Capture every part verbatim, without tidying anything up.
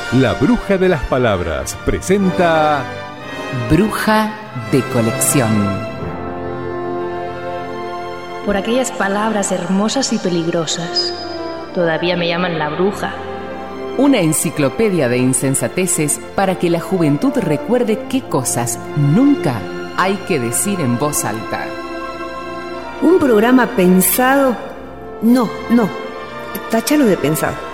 La Bruja de las Palabras presenta Bruja de Colección. Por aquellas palabras hermosas y peligrosas, todavía me llaman la bruja. Una enciclopedia de insensateces para que la juventud recuerde qué cosas nunca hay que decir en voz alta. Un programa pensado... No, no, táchalo de pensado.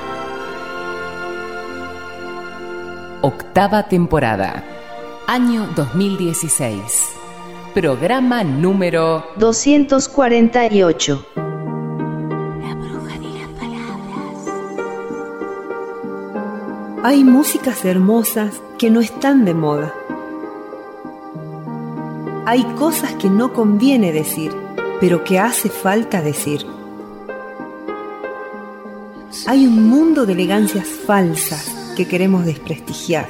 Octava temporada, año dos mil dieciséis. Programa número doscientos cuarenta y ocho. La Bruja de las Palabras. Hay músicas hermosas que no están de moda. Hay cosas que no conviene decir, pero que hace falta decir. Hay un mundo de elegancias falsas que queremos desprestigiar.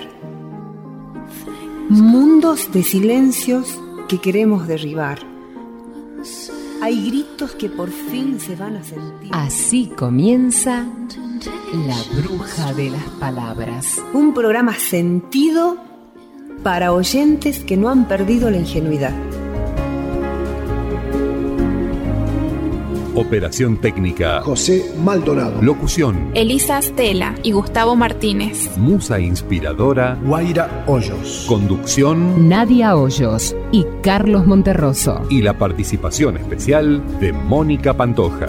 Mundos de silencios que queremos derribar. Hay gritos que por fin se van a sentir. Así comienza La Bruja de las Palabras. Un programa sentido para oyentes que no han perdido la ingenuidad. Operación técnica José Maldonado. Locución Elisa Stella y Gustavo Martínez. Musa inspiradora Guaira Hoyos. Conducción Nadia Hoyos y Carlos Monterroso. y la participación especial de Mónica Pantoja.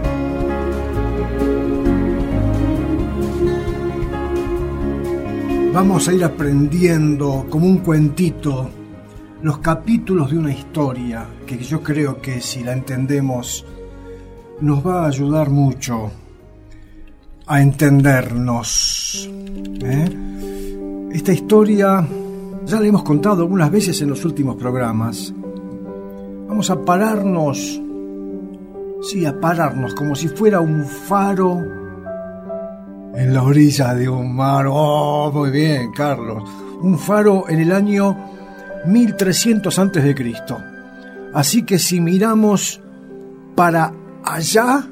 Vamos a ir aprendiendo como un cuentito los capítulos de una historia que yo creo que si la entendemos nos va a ayudar mucho a entendernos. ¿Eh? Esta historia ya la hemos contado algunas veces en los últimos programas. Vamos a pararnos, sí, a pararnos como si fuera un faro en la orilla de un mar. Oh, muy bien, Carlos. Un faro en el año mil trescientos antes de Cristo. Así que si miramos para allá,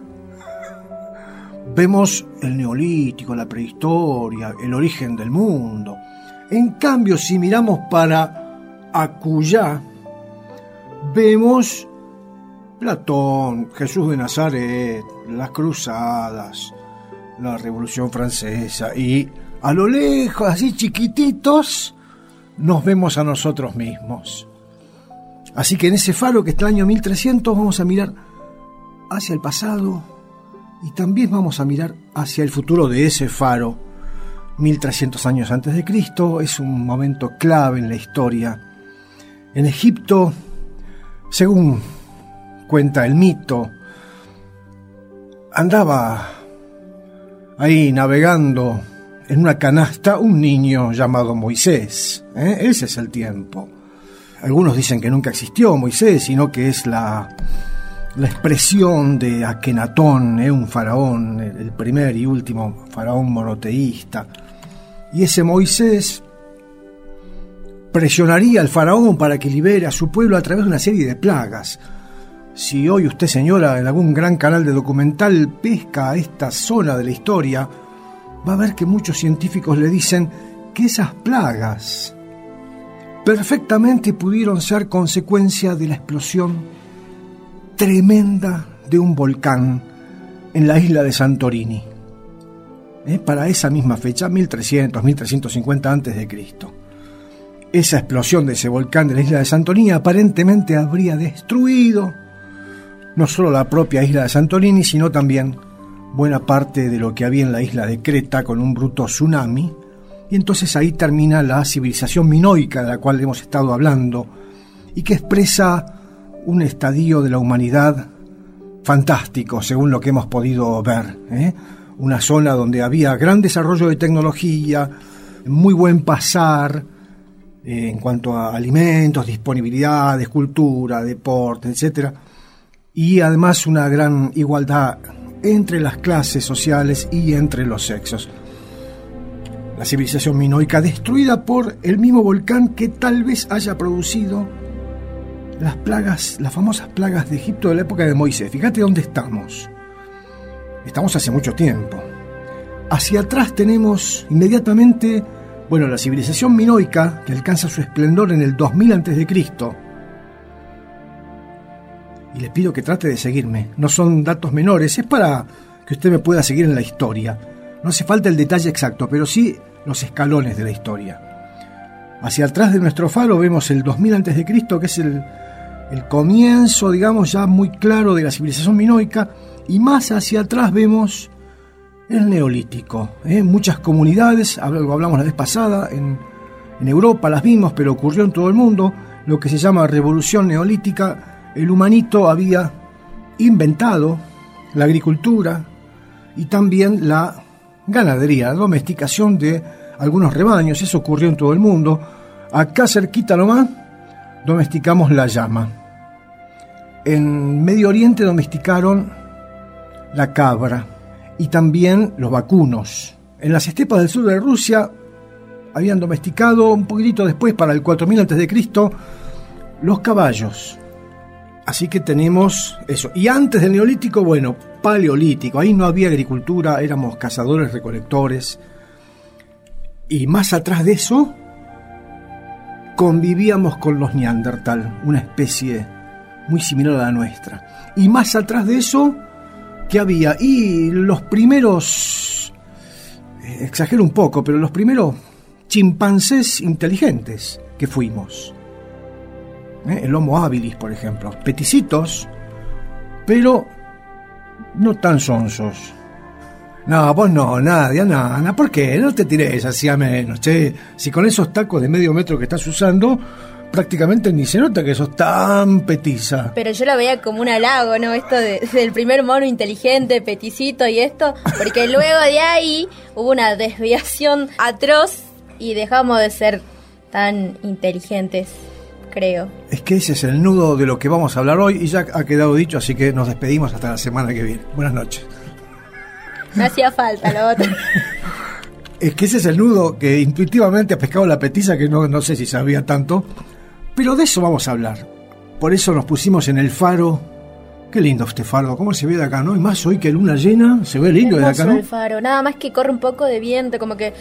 vemos el neolítico, la prehistoria, el origen del mundo. En cambio, si miramos para acullá, vemos Platón, Jesús de Nazaret, las cruzadas, la Revolución Francesa, y a lo lejos, así chiquititos, nos vemos a nosotros mismos. Así que en ese faro que está el año mil trescientos vamos a mirar hacia el pasado y también vamos a mirar hacia el futuro de ese faro. mil trescientos años antes de Cristo es un momento clave en la historia. En Egipto, según cuenta el mito, andaba ahí navegando en una canasta un niño llamado Moisés. ¿Eh? Ese es el tiempo. Algunos dicen que nunca existió Moisés, sino que es la... la expresión de Akenatón, ¿eh? un faraón, el primer y último faraón monoteísta. Y ese Moisés presionaría al faraón para que libere a su pueblo a través de una serie de plagas. Si hoy usted, señora, en algún gran canal de documental pesca a esta zona de la historia, va a ver que muchos científicos le dicen que esas plagas perfectamente pudieron ser consecuencia de la explosión tremenda de un volcán en la isla de Santorini, ¿Eh? para esa misma fecha, mil trescientos, mil trescientos cincuenta antes de Cristo. Esa explosión de ese volcán de la isla de Santorini aparentemente habría destruido no solo la propia isla de Santorini, sino también buena parte de lo que había en la isla de Creta con un bruto tsunami, y entonces ahí termina la civilización minoica de la cual hemos estado hablando y que expresa un estadio de la humanidad fantástico, según lo que hemos podido ver, ¿eh? Una zona donde había gran desarrollo de tecnología, muy buen pasar eh, en cuanto a alimentos, disponibilidades, cultura, deporte, etcétera, y además una gran igualdad entre las clases sociales y entre los sexos. La civilización minoica destruida por el mismo volcán que tal vez haya producido las plagas, las famosas plagas de Egipto de la época de Moisés. Fíjate dónde estamos. Estamos hace mucho tiempo. Hacia atrás tenemos inmediatamente, bueno, la civilización minoica, que alcanza su esplendor en el dos mil antes de Cristo. Y le pido que trate de seguirme. No son datos menores, es para que usted me pueda seguir en la historia. No hace falta el detalle exacto, pero sí los escalones de la historia. Hacia atrás de nuestro faro vemos el dos mil antes de Cristo, que es el, el comienzo, digamos, ya muy claro de la civilización minoica, y más hacia atrás vemos el Neolítico. ¿eh? Muchas comunidades, lo hablamos la vez pasada, en, en Europa las vimos, pero ocurrió en todo el mundo, lo que se llama revolución neolítica. El humanito había inventado la agricultura y también la ganadería, la domesticación de algunos rebaños. Eso ocurrió en todo el mundo. Acá cerquita nomás domesticamos la llama. En Medio Oriente domesticaron la cabra y también los vacunos. En las estepas del sur de Rusia habían domesticado un poquitito después, para el cuatro mil antes de Cristo, los caballos. Así que tenemos eso. Y antes del Neolítico, bueno, Paleolítico. Ahí no había agricultura, éramos cazadores, recolectores. Y más atrás de eso, convivíamos con los Neandertal, una especie muy similar a la nuestra. Y más atrás de eso, ¿qué había? Y los primeros, eh, exagero un poco, pero los primeros chimpancés inteligentes que fuimos. ¿Eh? El Homo habilis, por ejemplo. Peticitos, pero no tan sonsos. No, vos no, Nadia, nada. ¿Por qué? No te tires así a menos, che. Si con esos tacos de medio metro que estás usando, prácticamente ni se nota que sos tan petiza. Pero yo lo veía como un halago, ¿no? Esto de, del primer mono inteligente, peticito y esto, porque luego de ahí hubo una desviación atroz y dejamos de ser tan inteligentes, creo. Es que ese es el nudo de lo que vamos a hablar hoy y ya ha quedado dicho, así que nos despedimos hasta la semana que viene. Buenas noches. No hacía falta lo otro. Es que ese es el nudo que intuitivamente ha pescado la petiza, que no, no sé si sabía tanto, pero de eso vamos a hablar. Por eso nos pusimos en el faro. Qué lindo este faro, cómo se ve de acá, ¿no? Y más hoy que luna llena, se ve lindo de acá, ¿no? El faro, nada más que corre un poco de viento, como que...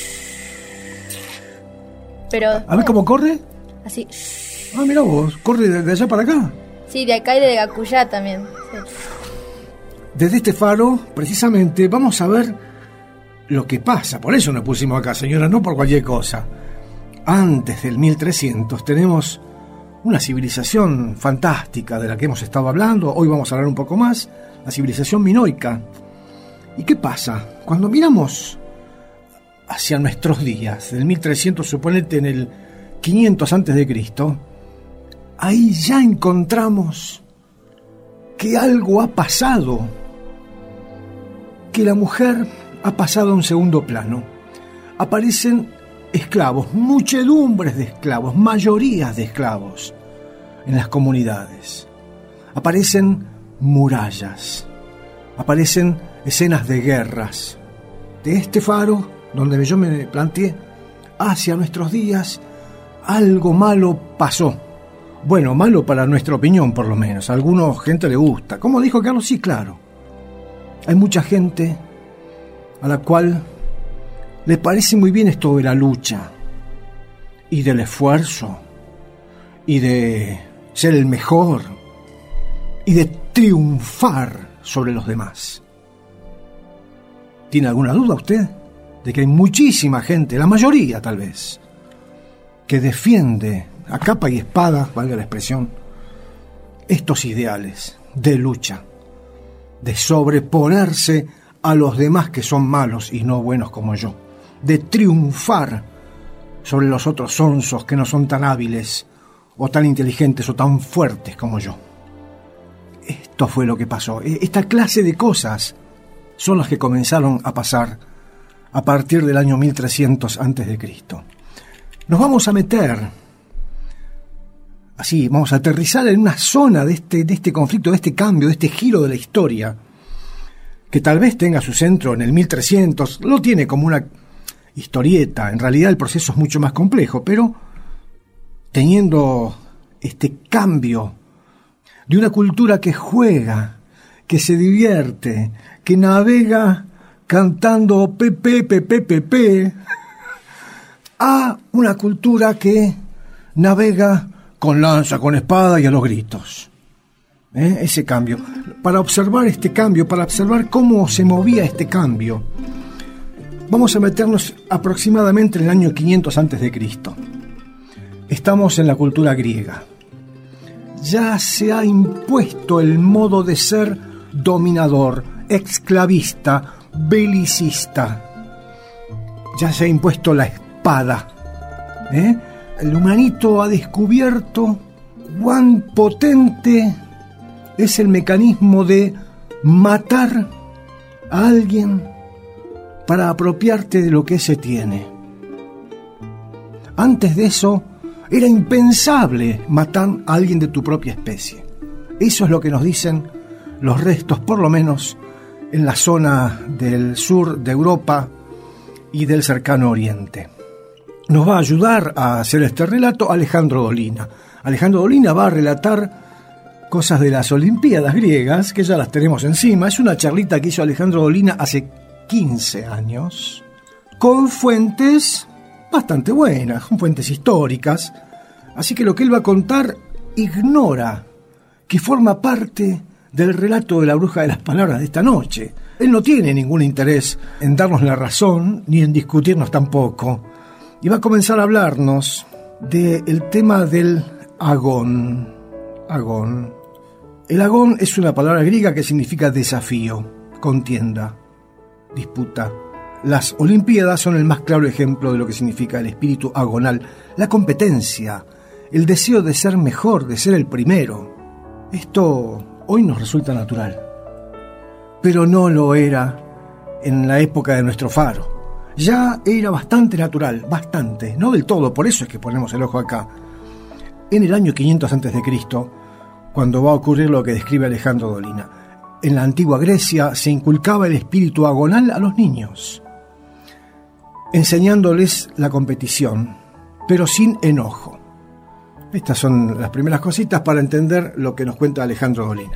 Pero... A ver cómo corre. Así... Ah, mira vos, corre de, de allá para acá. Sí, de acá y de Gacuyá también. Sí. Desde este faro, precisamente, vamos a ver lo que pasa. Por eso nos pusimos acá, señora, no por cualquier cosa. Antes del mil trescientos tenemos una civilización fantástica de la que hemos estado hablando. Hoy vamos a hablar un poco más, la civilización minoica. ¿Y qué pasa? Cuando miramos hacia nuestros días, del mil trescientos, suponete en el quinientos antes de Cristo, ahí ya encontramos que algo ha pasado, que la mujer ha pasado a un segundo plano. Aparecen esclavos, muchedumbres de esclavos, mayorías de esclavos en las comunidades. Aparecen murallas, aparecen escenas de guerras. De este faro, donde yo me planteé, hacia nuestros días, algo malo pasó. Bueno, malo para nuestra opinión, por lo menos. A alguna gente le gusta. ¿Cómo dijo Carlos? Sí, claro. Hay mucha gente a la cual le parece muy bien esto de la lucha y del esfuerzo y de ser el mejor y de triunfar sobre los demás. ¿Tiene alguna duda usted de que hay muchísima gente, la mayoría tal vez, que defiende a capa y espada, valga la expresión, estos ideales de lucha, de sobreponerse a los demás que son malos y no buenos como yo, de triunfar sobre los otros sonsos que no son tan hábiles o tan inteligentes o tan fuertes como yo? Esto fue lo que pasó. Esta clase de cosas son las que comenzaron a pasar a partir del año mil trescientos antes de Cristo. Nos vamos a meter, así, vamos a aterrizar en una zona de este, de este conflicto, de este cambio, de este giro de la historia, que tal vez tenga su centro en el mil trescientos, lo tiene como una historieta. En realidad el proceso es mucho más complejo, pero teniendo este cambio de una cultura que juega, que se divierte, que navega cantando Pepe, Pepe, Pepe, a una cultura que navega con lanza, con espada y a los gritos. ¿Eh? Ese cambio. Para observar este cambio, para observar cómo se movía este cambio, vamos a meternos aproximadamente en el año quinientos antes de Cristo. Estamos en la cultura griega. Ya se ha impuesto el modo de ser dominador, esclavista, belicista. Ya se ha impuesto la espada. ¿Eh? El humanito ha descubierto cuán potente es el mecanismo de matar a alguien para apropiarte de lo que se tiene. Antes de eso, era impensable matar a alguien de tu propia especie. Eso es lo que nos dicen los restos, por lo menos en la zona del sur de Europa y del cercano Oriente. Nos va a ayudar a hacer este relato Alejandro Dolina. Alejandro Dolina va a relatar cosas de las Olimpiadas griegas, que ya las tenemos encima. Es una charlita que hizo Alejandro Dolina hace quince años, con fuentes bastante buenas, con fuentes históricas. Así que lo que él va a contar ignora que forma parte del relato de la bruja de las palabras de esta noche. Él no tiene ningún interés en darnos la razón, ni en discutirnos tampoco. Y va a comenzar a hablarnos del tema del agón. Agón. El agón es una palabra griega que significa desafío, contienda, disputa. Las Olimpiadas son el más claro ejemplo de lo que significa el espíritu agonal, la competencia, el deseo de ser mejor, de ser el primero. Esto hoy nos resulta natural, pero no lo era en la época de nuestro faro. Ya era bastante natural, bastante, no del todo, por eso es que ponemos el ojo acá. En el año quinientos antes de Cristo, cuando va a ocurrir lo que describe Alejandro Dolina. En la antigua Grecia se inculcaba el espíritu agonal a los niños, enseñándoles la competición, pero sin enojo. Estas son las primeras cositas para entender lo que nos cuenta Alejandro Dolina.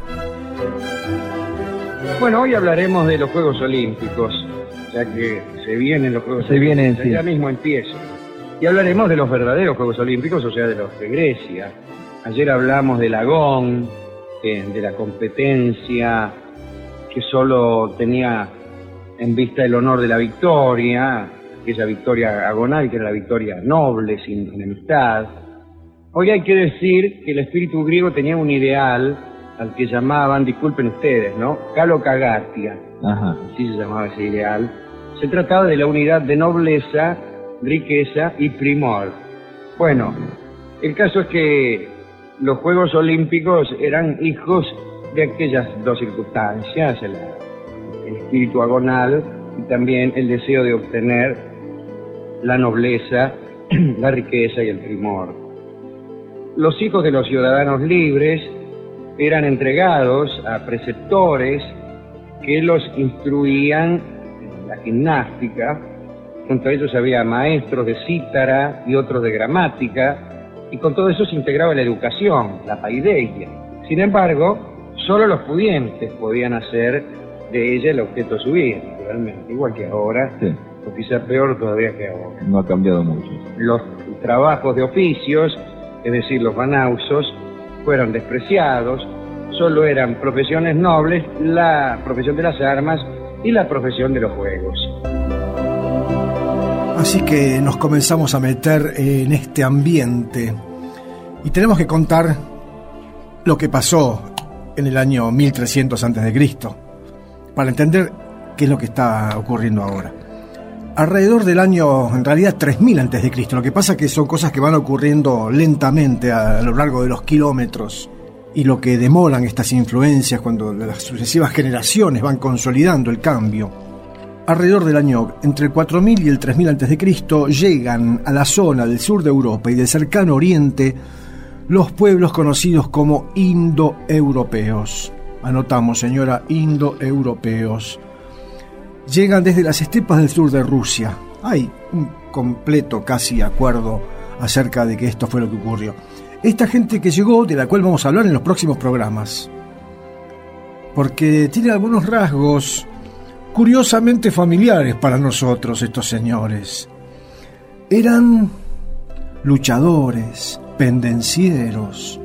Bueno, hoy hablaremos de los Juegos Olímpicos, ya que se vienen los Juegos se Olímpicos, vienen, sí. Ya mismo empieza. Y hablaremos de los verdaderos Juegos Olímpicos, o sea, de los de Grecia. Ayer hablamos del agón, eh, de la competencia, que solo tenía en vista el honor de la victoria, aquella victoria agonal, que era la victoria noble, sin enemistad. Hoy hay que decir que el espíritu griego tenía un ideal al que llamaban, disculpen ustedes, ¿no? Kalokagatia. Ajá. Así se llamaba ese ideal. Se trataba de la unidad de nobleza, riqueza y primor. Bueno, el caso es que los Juegos Olímpicos eran hijos de aquellas dos circunstancias, el, el espíritu agonal y también el deseo de obtener la nobleza, la riqueza y el primor. Los hijos de los ciudadanos libres eran entregados a preceptores que los instruían en la gimnástica. Junto a ellos había maestros de cítara y otros de gramática, y con todo eso se integraba la educación, la paideia. Sin embargo, solo los pudientes podían hacer de ella el objeto de su vida, naturalmente, igual que ahora, sí. O quizá peor todavía que ahora. No ha cambiado mucho. Los trabajos de oficios, es decir, los banausos, fueron despreciados, solo eran profesiones nobles, la profesión de las armas y la profesión de los juegos. Así que nos comenzamos a meter en este ambiente y tenemos que contar lo que pasó en el año mil trescientos antes de Cristo para entender qué es lo que está ocurriendo ahora. Alrededor del año, en realidad, tres mil antes de Cristo. Lo que pasa es que son cosas que van ocurriendo lentamente a, a lo largo de los kilómetros, y lo que demoran estas influencias cuando las sucesivas generaciones van consolidando el cambio. Alrededor del año entre el cuatro mil y el tres mil antes de Cristo llegan a la zona del sur de Europa y del cercano Oriente los pueblos conocidos como indoeuropeos. Anotamos, señora, indoeuropeos. Llegan desde las estepas del sur de Rusia. Hay un completo casi acuerdo acerca de que esto fue lo que ocurrió. Esta gente que llegó, de la cual vamos a hablar en los próximos programas, porque tiene algunos rasgos curiosamente familiares para nosotros estos señores. Eran luchadores, pendencieros,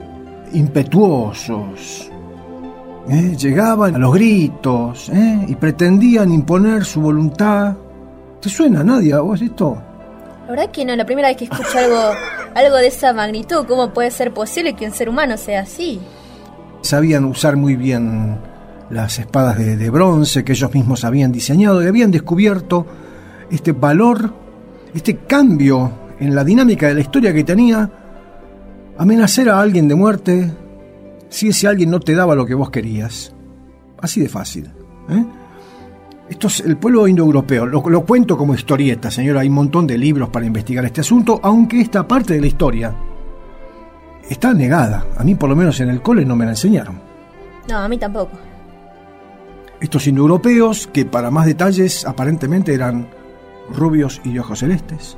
impetuosos. ¿Eh? Llegaban a los gritos, ¿eh? y pretendían imponer su voluntad. ¿Te suena, Nadia, a vos esto? La verdad que no, la primera vez que escucho algo, algo de esa magnitud. ¿Cómo puede ser posible que un ser humano sea así? Sabían usar muy bien las espadas de, de bronce que ellos mismos habían diseñado y habían descubierto este valor, este cambio en la dinámica de la historia que tenía amenazar a alguien de muerte si ese alguien no te daba lo que vos querías. Así de fácil, ¿eh? Esto es el pueblo indoeuropeo. Lo, lo cuento como historieta, señora. Hay un montón de libros para investigar este asunto, aunque esta parte de la historia está negada. A mí, por lo menos en el cole, no me la enseñaron. No, a mí tampoco. Estos indoeuropeos, que para más detalles aparentemente eran rubios y de ojos celestes,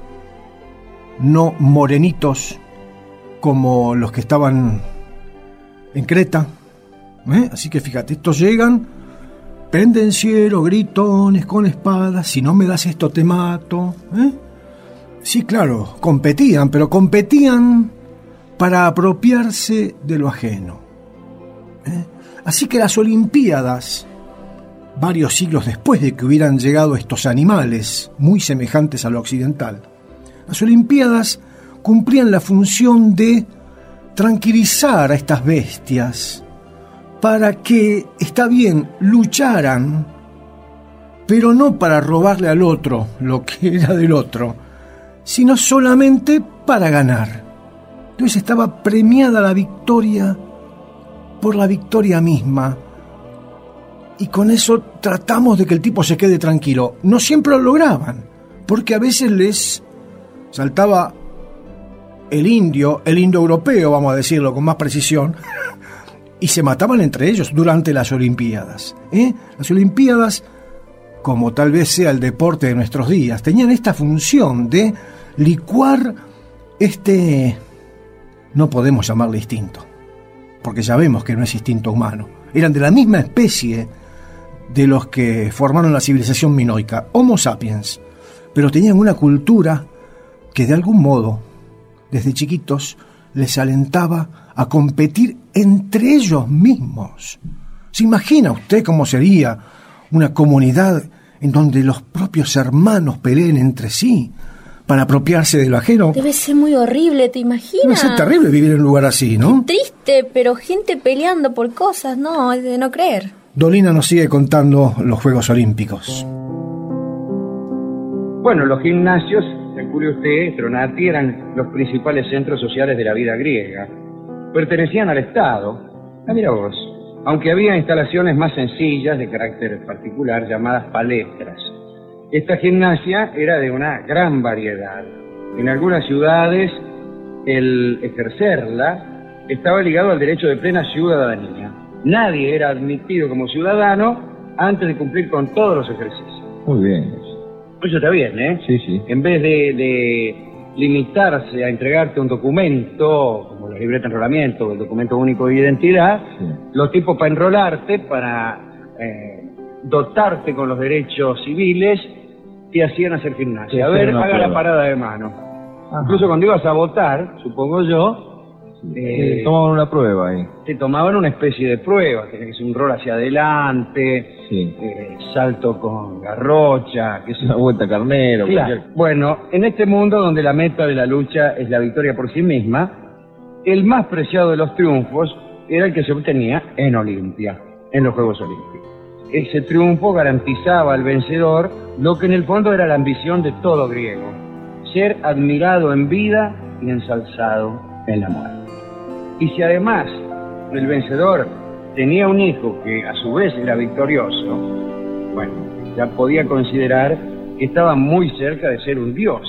no morenitos como los que estaban en Creta, ¿eh? Así que fíjate, estos llegan pendencieros, gritones, con espadas, si no me das esto te mato, ¿eh? Sí, claro, competían, pero competían para apropiarse de lo ajeno, ¿eh? Así que las Olimpiadas, varios siglos después de que hubieran llegado estos animales muy semejantes a lo occidental, las Olimpiadas cumplían la función de tranquilizar a estas bestias para que, está bien, lucharan, pero no para robarle al otro lo que era del otro, sino solamente para ganar. Entonces estaba premiada la victoria por la victoria misma, y con eso tratamos de que el tipo se quede tranquilo. No siempre lo lograban, porque a veces les saltaba el indio, el indoeuropeo, vamos a decirlo con más precisión, y se mataban entre ellos durante las Olimpiadas, ¿eh? Las Olimpiadas, como tal vez sea el deporte de nuestros días, tenían esta función de licuar este, no podemos llamarle instinto, porque ya vemos que no es instinto humano. Eran de la misma especie de los que formaron la civilización minoica, Homo sapiens, pero tenían una cultura que de algún modo, desde chiquitos, les alentaba a competir entre ellos mismos. ¿Se imagina usted cómo sería una comunidad en donde los propios hermanos peleen entre sí para apropiarse de lo ajeno? Debe ser muy horrible, ¿te imaginas? Debe ser terrible vivir en un lugar así, ¿no? Qué triste, pero gente peleando por cosas, no, es de no creer. Dolina nos sigue contando los Juegos Olímpicos. Bueno, los gimnasios, calcule usted, Tronati, eran los principales centros sociales de la vida griega. Pertenecían al Estado. Ah, mira vos. Aunque había instalaciones más sencillas de carácter particular llamadas palestras. Esta gimnasia era de una gran variedad. En algunas ciudades el ejercerla estaba ligado al derecho de plena ciudadanía. Nadie era admitido como ciudadano antes de cumplir con todos los ejercicios. Muy bien. Eso está bien, ¿eh? Sí, sí. En vez de, de limitarse a entregarte un documento, como la libreta de enrolamiento o el documento único de identidad, sí, los tipos para enrolarte, para eh, dotarte con los derechos civiles, te hacían hacer gimnasia. A ver, haga prueba. La parada de mano. Ajá. Incluso cuando ibas a votar, supongo yo, Eh, sí, tomaban una prueba ahí. Te tomaban una especie de prueba, tenía que ser un rol hacia adelante, sí, eh, salto con garrocha, que es una vuelta carnero. Claro. Cualquier... Bueno, en este mundo donde la meta de la lucha es la victoria por sí misma, el más preciado de los triunfos era el que se obtenía en Olimpia, en los Juegos Olímpicos. Ese triunfo garantizaba al vencedor lo que en el fondo era la ambición de todo griego: ser admirado en vida y ensalzado en la muerte. Y si además el vencedor tenía un hijo que a su vez era victorioso, bueno, ya podía considerar que estaba muy cerca de ser un dios.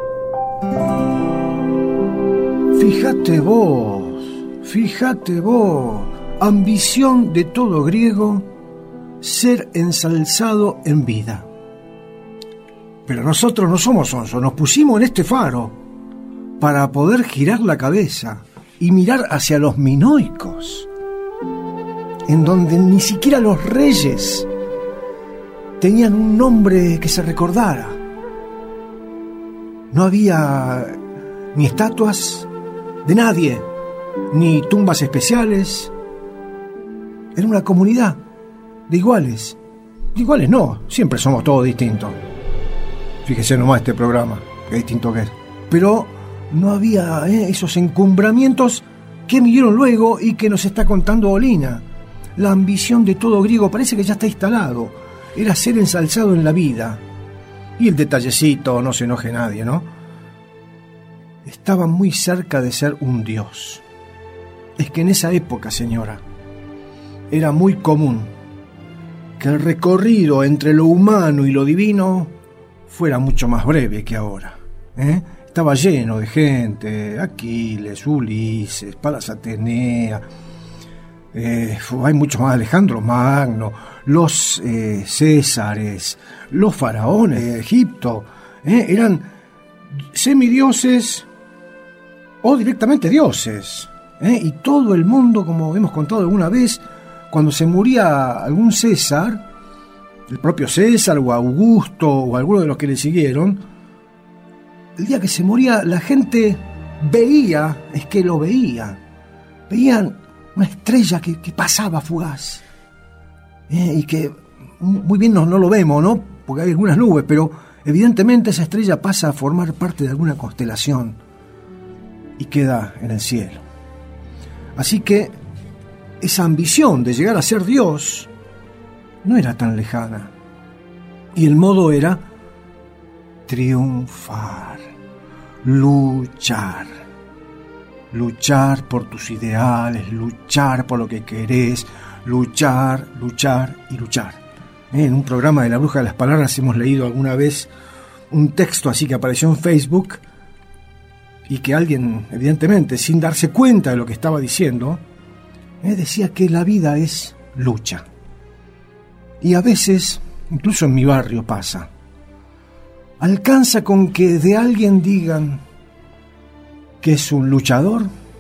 Fíjate vos, fíjate vos, ambición de todo griego, ser ensalzado en vida. Pero nosotros no somos onzos, nos pusimos en este faro para poder girar la cabeza y mirar hacia los minoicos, en donde ni siquiera los reyes tenían un nombre que se recordara. No había ni estatuas de nadie, ni tumbas especiales. Era una comunidad de iguales. De iguales no, siempre somos todos distintos. Fíjese nomás este programa, qué distinto que es. Pero no había eh, esos encumbramientos que vinieron luego y que nos está contando Olina. La ambición de todo griego parece que ya está instalado. Era ser ensalzado en la vida. Y el detallecito, no se enoje nadie, ¿no? Estaba muy cerca de ser un dios. Es que en esa época, señora, era muy común que el recorrido entre lo humano y lo divino fuera mucho más breve que ahora, ¿eh? Estaba lleno de gente, Aquiles, Ulises, Palas Atenea, eh, hay muchos más, Alejandro Magno, los eh, Césares, los faraones de Egipto, ¿eh? Eran semidioses o directamente dioses, ¿eh? Y todo el mundo, como hemos contado alguna vez, cuando se moría algún César, el propio César o Augusto o alguno de los que le siguieron, el día que se moría la gente veía, es que lo veía, veían una estrella que, que pasaba fugaz, ¿eh? Y que muy bien no, no lo vemos, ¿no? Porque hay algunas nubes, pero evidentemente esa estrella pasa a formar parte de alguna constelación y queda en el cielo. Así que esa ambición de llegar a ser Dios no era tan lejana. Y el modo era triunfar, luchar. Luchar por tus ideales, luchar por lo que querés, luchar, luchar y luchar. En un programa de La Bruja de las Palabras hemos leído alguna vez un texto así que apareció en Facebook y que alguien, evidentemente, sin darse cuenta de lo que estaba diciendo, eh, decía que la vida es lucha. Y a veces, incluso en mi barrio pasa, alcanza con que de alguien digan que es un luchador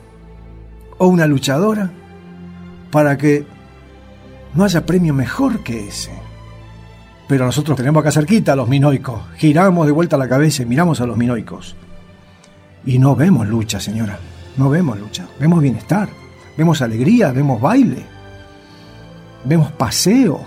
o una luchadora para que no haya premio mejor que ese. Pero nosotros tenemos acá cerquita a los minoicos, giramos de vuelta la cabeza y miramos a los minoicos y no vemos lucha, señora, no vemos lucha, vemos bienestar, vemos alegría, vemos baile, vemos paseo,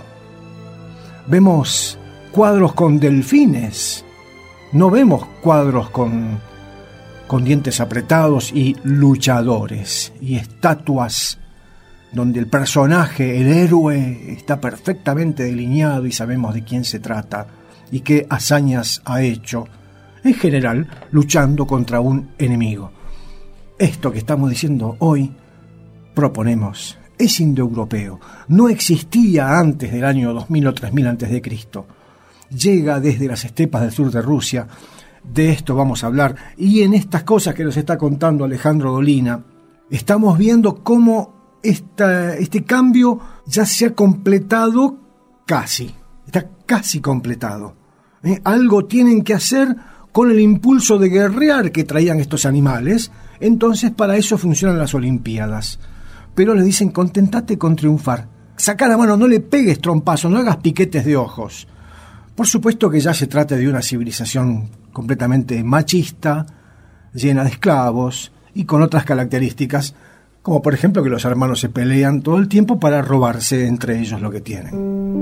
vemos cuadros con delfines, no vemos cuadros con, con dientes apretados y luchadores y estatuas donde el personaje, el héroe, está perfectamente delineado y sabemos de quién se trata y qué hazañas ha hecho, en general luchando contra un enemigo. Esto que estamos diciendo hoy, proponemos, es indoeuropeo, no existía antes del año dos mil o tres mil antes de Cristo. Llega desde las estepas del sur de Rusia, de esto vamos a hablar, y en estas cosas que nos está contando Alejandro Dolina, estamos viendo cómo esta, este cambio ya se ha completado casi, está casi completado. ¿Eh? Algo tienen que hacer con el impulso de guerrear que traían estos animales, entonces para eso funcionan las Olimpiadas. Pero le dicen, contentate con triunfar, saca la mano, no le pegues trompazos, no hagas piquetes de ojos. Por supuesto que ya se trata de una civilización completamente machista, llena de esclavos y con otras características, como por ejemplo que los hermanos se pelean todo el tiempo para robarse entre ellos lo que tienen.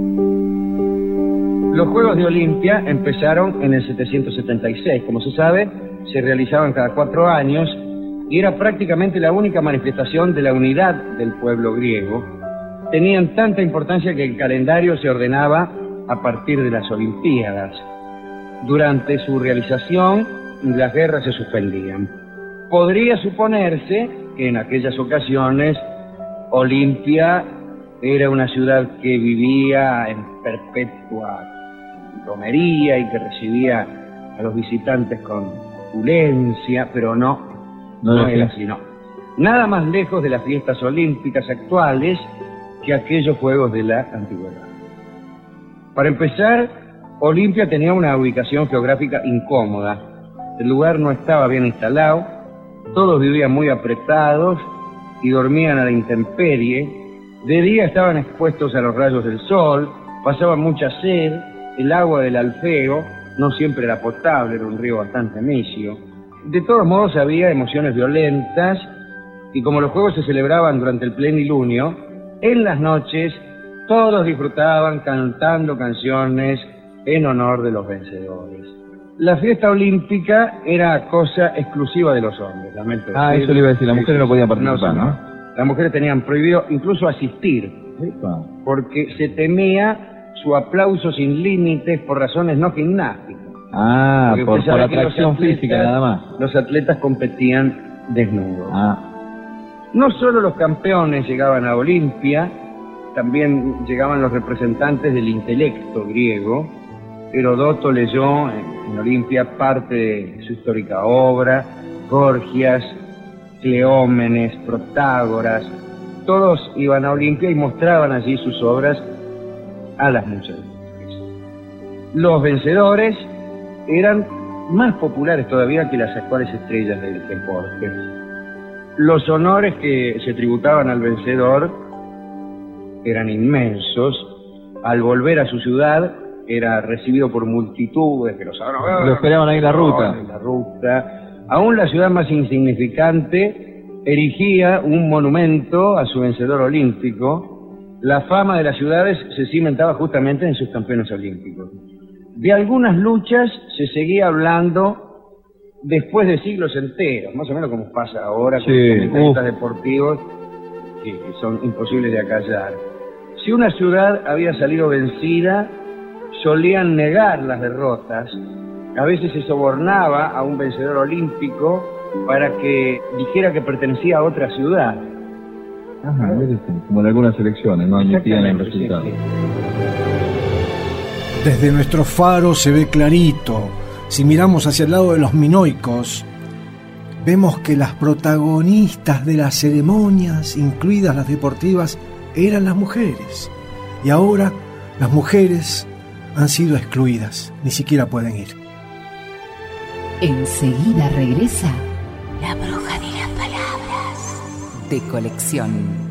Los Juegos de Olimpia empezaron en el setecientos setenta y seis, como se sabe, se realizaban cada cuatro años y era prácticamente la única manifestación de la unidad del pueblo griego. Tenían tanta importancia que el calendario se ordenaba a partir de las Olimpiadas. Durante su realización, las guerras se suspendían. Podría suponerse que en aquellas ocasiones Olimpia era una ciudad que vivía en perpetua romería y que recibía a los visitantes con opulencia, pero no, no, no era así, no. Nada más lejos de las fiestas olímpicas actuales que aquellos juegos de la antigüedad. Para empezar, Olimpia tenía una ubicación geográfica incómoda. El lugar no estaba bien instalado, todos vivían muy apretados y dormían a la intemperie. De día estaban expuestos a los rayos del sol, pasaban mucha sed el agua del Alfeo no siempre era potable, era un río bastante necio. De todos modos había emociones violentas, y como los juegos se celebraban durante el plenilunio, en las noches todos disfrutaban cantando canciones en honor de los vencedores. La fiesta olímpica era cosa exclusiva de los hombres, lamento Ah, decir. eso le iba a decir, las mujeres no podían participar, ¿no? ¿no? Las mujeres tenían prohibido incluso asistir, porque se temía su aplauso sin límites por razones no gimnásticas. Ah, Porque por, usted por sabe que los atracción atletas- física nada más. Los atletas competían desnudos. Ah, No solo los campeones llegaban a Olimpia, también llegaban los representantes del intelecto griego. Herodoto leyó en, en Olimpia parte de su histórica obra, Gorgias, Cleómenes, Protágoras, todos iban a Olimpia y mostraban allí sus obras a las muchachas. Los vencedores eran más populares todavía que las actuales estrellas del deporte. Los honores que se tributaban al vencedor eran inmensos. Al volver a su ciudad era recibido por multitudes que los lo esperaban ahí en la ruta. en la ruta. Aún la ciudad más insignificante erigía un monumento a su vencedor olímpico. La fama de las ciudades se cimentaba justamente en sus campeones olímpicos. De algunas luchas se seguía hablando después de siglos enteros, más o menos como pasa ahora con Sí, los comentaristas uf. deportivos que, que son imposibles de acallar. Si una ciudad había salido vencida, solían negar las derrotas. A veces se sobornaba a un vencedor olímpico para que dijera que pertenecía a otra ciudad. Ajá, mire, como en algunas elecciones, no admitían el Exactamente, sí, resultado. sí. Desde nuestro faro se ve clarito. Si miramos hacia el lado de los minoicos, vemos que las protagonistas de las ceremonias, incluidas las deportivas, eran las mujeres. Y ahora las mujeres han sido excluidas, ni siquiera pueden ir. Enseguida regresa La bruja de las palabras. de colección.